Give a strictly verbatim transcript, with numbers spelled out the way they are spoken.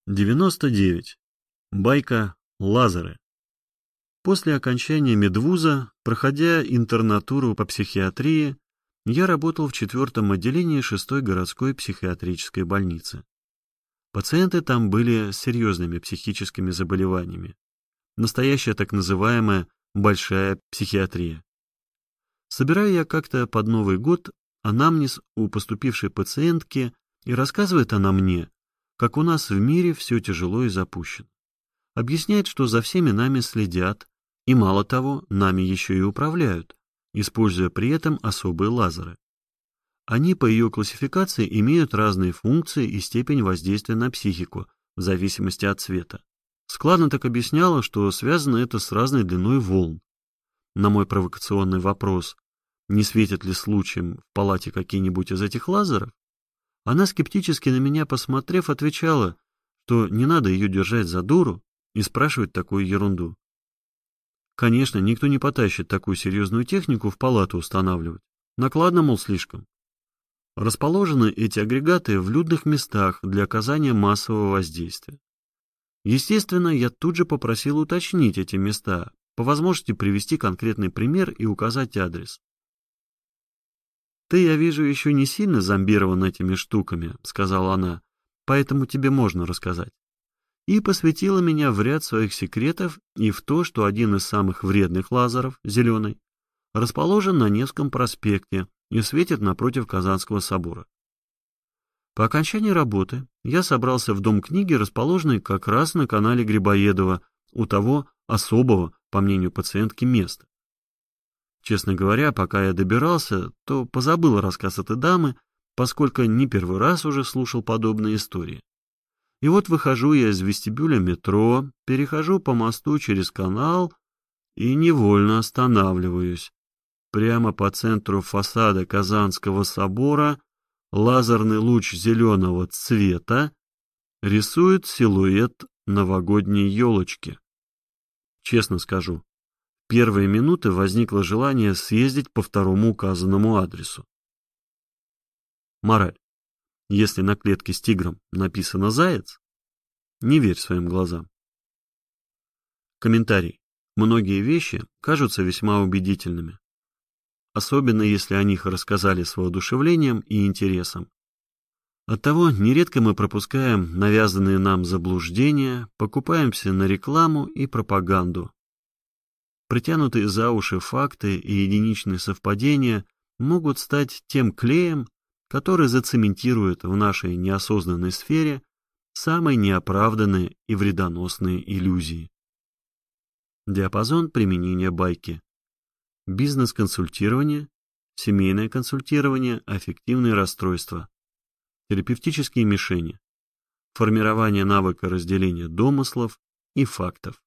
девяносто девять. Байка «Лазеры». После окончания медвуза, проходя интернатуру по психиатрии, я работал в четвертом отделении шестой городской психиатрической больницы. Пациенты там были с серьезными психическими заболеваниями. Настоящая так называемая «большая психиатрия». Собираю я как-то под Новый год анамнез у поступившей пациентки, и рассказывает она мне, как у нас в мире все тяжело и запущено. Объясняет, что за всеми нами следят, и мало того, нами еще и управляют, используя при этом особые лазеры. Они по ее классификации имеют разные функции и степень воздействия на психику, в зависимости от цвета. Складно так объясняла, что связано это с разной длиной волн. На мой провокационный вопрос, не светят ли случаем в палате какие-нибудь из этих лазеров, она, скептически на меня посмотрев, отвечала, что не надо ее держать за дуру и спрашивать такую ерунду. Конечно, никто не потащит такую серьезную технику в палату устанавливать. Накладно, мол, слишком. Расположены эти агрегаты в людных местах для оказания массового воздействия. Естественно, я тут же попросил уточнить эти места, по возможности привести конкретный пример и указать адрес. «Ты, я вижу, еще не сильно зомбирован этими штуками», — сказала она, — «поэтому тебе можно рассказать». И посвятила меня в ряд своих секретов и в то, что один из самых вредных лазеров, зеленый, расположен на Невском проспекте и светит напротив Казанского собора. По окончании работы я собрался в дом книги, расположенный как раз на канале Грибоедова, у того особого, по мнению пациентки, места. Честно говоря, пока я добирался, то позабыл рассказ этой дамы, поскольку не первый раз уже слушал подобные истории. И вот выхожу я из вестибюля метро, перехожу по мосту через канал и невольно останавливаюсь. Прямо по центру фасада Казанского собора лазерный луч зеленого цвета рисует силуэт новогодней елочки. Честно скажу, в первые минуты возникло желание съездить по второму указанному адресу. Мораль. Если на клетке с тигром написано «заяц», не верь своим глазам. Комментарий. Многие вещи кажутся весьма убедительными, особенно если о них рассказали с воодушевлением и интересом. Оттого нередко мы пропускаем навязанные нам заблуждения, покупаемся на рекламу и пропаганду. Притянутые за уши факты и единичные совпадения могут стать тем клеем, который зацементирует в нашей неосознанной сфере самые неоправданные и вредоносные иллюзии. Диапазон применения байки. Бизнес-консультирование, семейное консультирование, аффективные расстройства, терапевтические мишени, формирование навыка разделения домыслов и фактов.